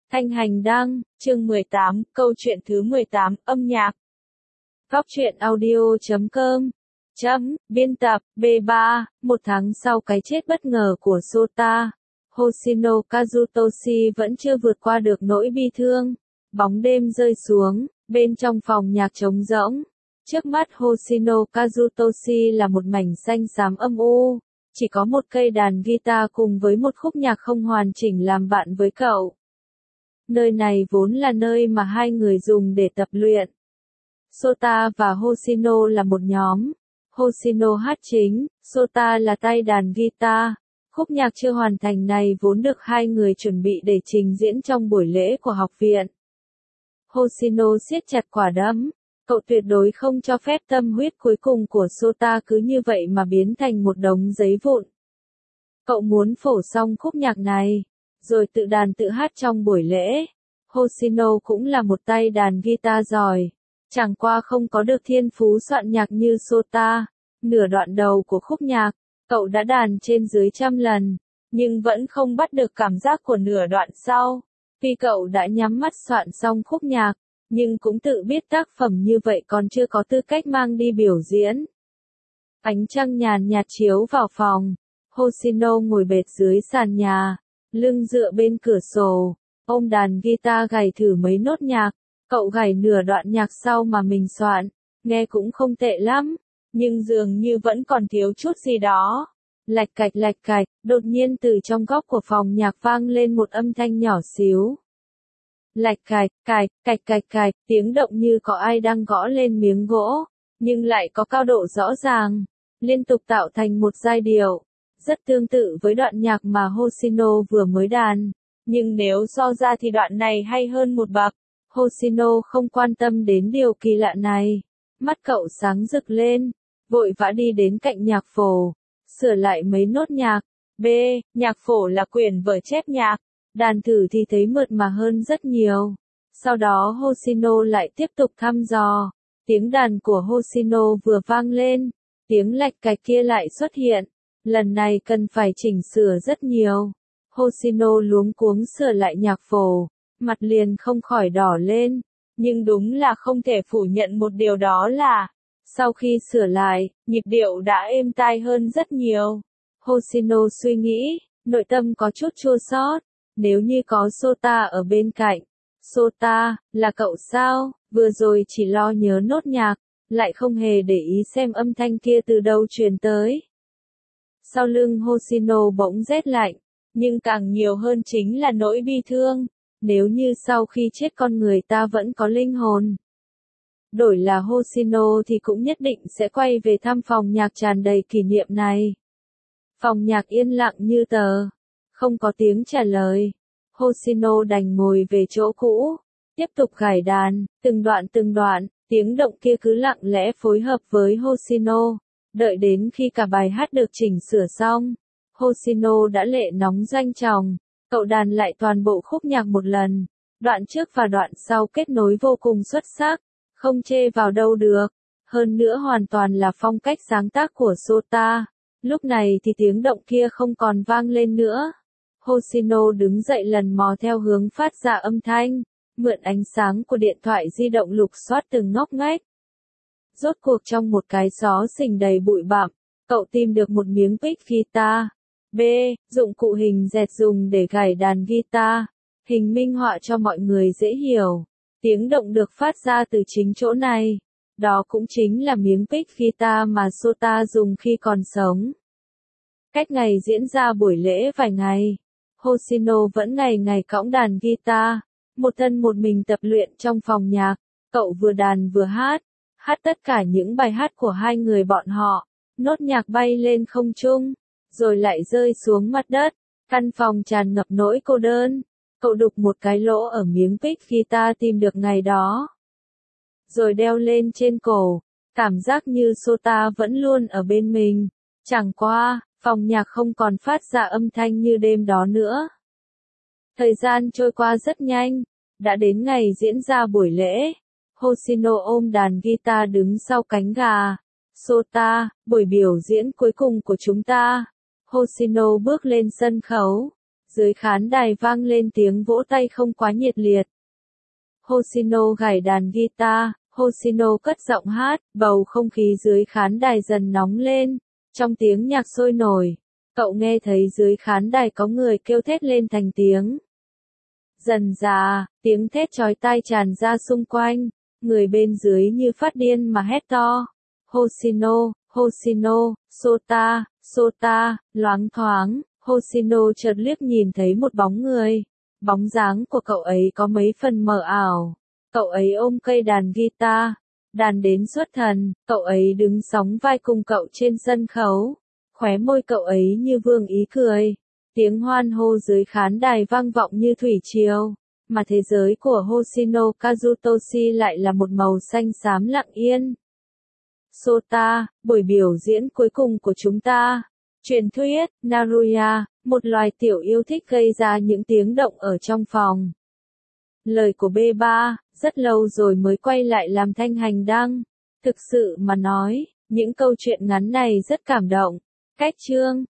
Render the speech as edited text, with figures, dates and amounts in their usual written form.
Thanh Hành đăng, chương 18, câu chuyện thứ 18, âm nhạc. Góc truyện audio.com. Biên tập, B3, một tháng sau cái chết bất ngờ của Sota, Hoshino Kazutoshi vẫn chưa vượt qua được nỗi bi thương. Bóng đêm rơi xuống, bên trong phòng nhạc trống rỗng. Trước mắt Hoshino Kazutoshi là một mảnh xanh xám âm u, chỉ có một cây đàn guitar cùng với một khúc nhạc không hoàn chỉnh làm bạn với cậu. Nơi này vốn là nơi mà hai người dùng để tập luyện. Sota và Hoshino là một nhóm. Hoshino hát chính, Sota là tay đàn guitar. Khúc nhạc chưa hoàn thành này vốn được hai người chuẩn bị để trình diễn trong buổi lễ của học viện. Hoshino siết chặt quả đấm. Cậu tuyệt đối không cho phép tâm huyết cuối cùng của Sota cứ như vậy mà biến thành một đống giấy vụn. Cậu muốn phổ xong khúc nhạc này, rồi tự đàn tự hát trong buổi lễ. Hoshino cũng là một tay đàn guitar giỏi, chẳng qua không có được thiên phú soạn nhạc như Sota. Nửa đoạn đầu của khúc nhạc, cậu đã đàn trên dưới 100 lần, nhưng vẫn không bắt được cảm giác của nửa đoạn sau. Tuy cậu đã nhắm mắt soạn xong khúc nhạc, nhưng cũng tự biết tác phẩm như vậy còn chưa có tư cách mang đi biểu diễn. Ánh trăng nhàn nhạt chiếu vào phòng, Hoshino ngồi bệt dưới sàn nhà, lưng dựa bên cửa sổ, ôm đàn guitar gảy thử mấy nốt nhạc. Cậu gảy nửa đoạn nhạc sau mà mình soạn, nghe cũng không tệ lắm, nhưng dường như vẫn còn thiếu chút gì đó. Lạch cạch, đột nhiên từ trong góc của phòng nhạc vang lên một âm thanh nhỏ xíu. Lạch cạch, tiếng động như có ai đang gõ lên miếng gỗ, nhưng lại có cao độ rõ ràng, liên tục tạo thành một giai điệu, rất tương tự với đoạn nhạc mà Hoshino vừa mới đàn, nhưng nếu so ra thì đoạn này hay hơn một bậc. Hoshino không quan tâm đến điều kỳ lạ này, mắt cậu sáng rực lên, vội vã đi đến cạnh nhạc phổ, sửa lại mấy nốt nhạc. Nhạc phổ là quyển vở chép nhạc, đàn thử thì thấy mượt mà hơn rất nhiều. Sau đó Hoshino lại tiếp tục thăm dò, tiếng đàn của Hoshino vừa vang lên, tiếng lạch cạch kia lại xuất hiện, lần này cần phải chỉnh sửa rất nhiều. Hoshino luống cuống sửa lại nhạc phổ, mặt liền không khỏi đỏ lên, nhưng đúng là không thể phủ nhận một điều đó là, sau khi sửa lại, nhịp điệu đã êm tai hơn rất nhiều. Hoshino suy nghĩ, nội tâm có chút chua xót, nếu như có Sota ở bên cạnh. Sota, là cậu sao, vừa rồi chỉ lo nhớ nốt nhạc, lại không hề để ý xem âm thanh kia từ đâu truyền tới. Sau lưng Hoshino bỗng rét lạnh, nhưng càng nhiều hơn chính là nỗi bi thương. Nếu như sau khi chết con người ta vẫn có linh hồn, đổi là Hoshino thì cũng nhất định sẽ quay về thăm phòng nhạc tràn đầy kỷ niệm này. Phòng nhạc yên lặng như tờ, không có tiếng trả lời. Hoshino đành ngồi về chỗ cũ, tiếp tục gảy đàn, từng đoạn, tiếng động kia cứ lặng lẽ phối hợp với Hoshino. Đợi đến khi cả bài hát được chỉnh sửa xong, Hoshino đã lệ nóng doanh tròng. Cậu đàn lại toàn bộ khúc nhạc một lần, đoạn trước và đoạn sau kết nối vô cùng xuất sắc, không chê vào đâu được, hơn nữa hoàn toàn là phong cách sáng tác của Sota. Lúc này thì tiếng động kia không còn vang lên nữa. Hoshino đứng dậy lần mò theo hướng phát ra âm thanh, mượn ánh sáng của điện thoại di động lục soát từng ngóc ngách. Rốt cuộc trong một cái xó xỉnh đầy bụi bặm, cậu tìm được một miếng pick guitar. Dụng cụ hình dẹt dùng để gảy đàn guitar. Hình minh họa cho mọi người dễ hiểu. Tiếng động được phát ra từ chính chỗ này. Đó cũng chính là miếng pick guitar mà Sota dùng khi còn sống. Cách ngày diễn ra buổi lễ vài ngày, Hoshino vẫn ngày ngày cõng đàn guitar, một thân một mình tập luyện trong phòng nhạc. Cậu vừa đàn vừa hát tất cả những bài hát của hai người bọn họ. Nốt nhạc bay lên không trung, rồi lại rơi xuống mặt đất. Căn phòng tràn ngập nỗi cô đơn. Cậu đục một cái lỗ ở miếng pick guitar tìm được ngày đó, rồi đeo lên trên cổ. Cảm giác như Sota vẫn luôn ở bên mình. Chẳng qua, phòng nhạc không còn phát ra âm thanh như đêm đó nữa. Thời gian trôi qua rất nhanh, đã đến ngày diễn ra buổi lễ. Hoshino ôm đàn guitar đứng sau cánh gà. Sota, buổi biểu diễn cuối cùng của chúng ta. Hoshino bước lên sân khấu, Dưới khán đài vang lên tiếng vỗ tay không quá nhiệt liệt. Hoshino gảy đàn guitar, Hoshino cất giọng hát, bầu không khí dưới khán đài dần nóng lên, trong tiếng nhạc sôi nổi. Cậu nghe thấy dưới khán đài có người kêu thét lên thành tiếng. Dần dà, tiếng thét chói tai tràn ra xung quanh, người bên dưới như phát điên mà hét to. Hoshino, Hoshino, Sota, Sota, loáng thoáng, Hoshino chợt liếc nhìn thấy một bóng người. Bóng dáng của cậu ấy có mấy phần mờ ảo. Cậu ấy ôm cây đàn guitar, đàn đến xuất thần, cậu ấy đứng sóng vai cùng cậu trên sân khấu. Khóe môi cậu ấy như vương ý cười. Tiếng hoan hô dưới khán đài vang vọng như thủy triều, mà thế giới của Hoshino Kazutoshi lại là một màu xanh xám lặng yên. Sota, buổi biểu diễn cuối cùng của chúng ta. Truyền thuyết, Naruya, một loài tiểu yêu thích gây ra những tiếng động ở trong phòng. Lời của B3, rất lâu rồi mới quay lại làm thanh hành đăng. Thực sự mà nói, những câu chuyện ngắn này rất cảm động. Cách chương